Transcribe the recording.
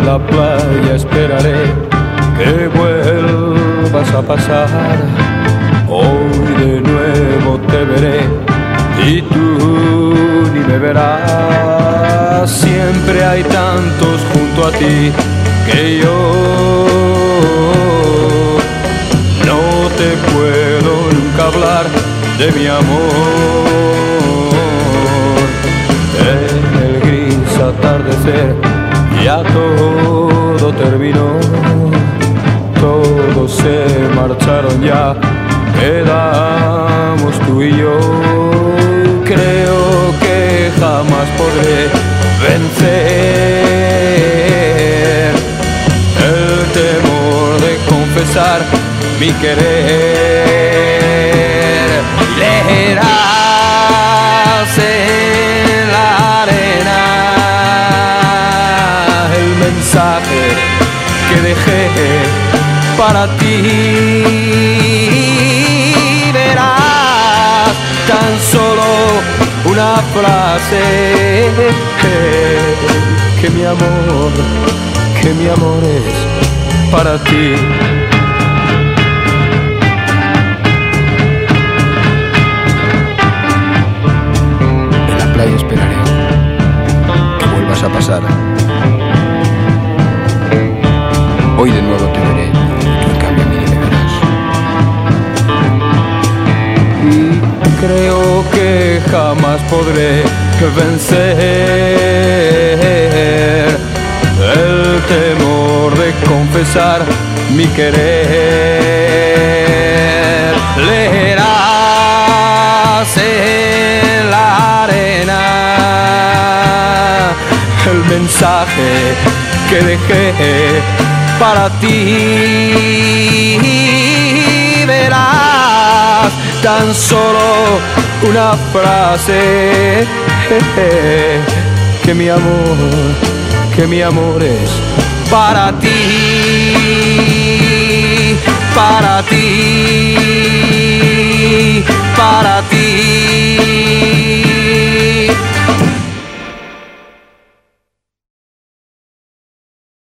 la playa esperaré que vuelvas a pasar. Hoy de nuevo te veré y tú ni me verás. Siempre hay tantos junto a ti que yo no te puedo nunca hablar de mi amor. En el gris atardecer ya todo terminó, todos se marcharon ya, quedamos tú y yo. Creo que jamás podré vencer el temor de confesar mi querer. Leerás en la arena el mensaje que dejé para ti. Verás tan solo una frase que mi amor es para ti. En la playa esperaré que vuelvas a pasar. Hoy de nuevo te veré, tú en cambio a mí ni me verás. Y creo que jamás podré vencer el temor de confesar mi querer. Leerás en la arena el mensaje que dejé para ti. Verás tan solo una frase que mi amor es para ti, para ti.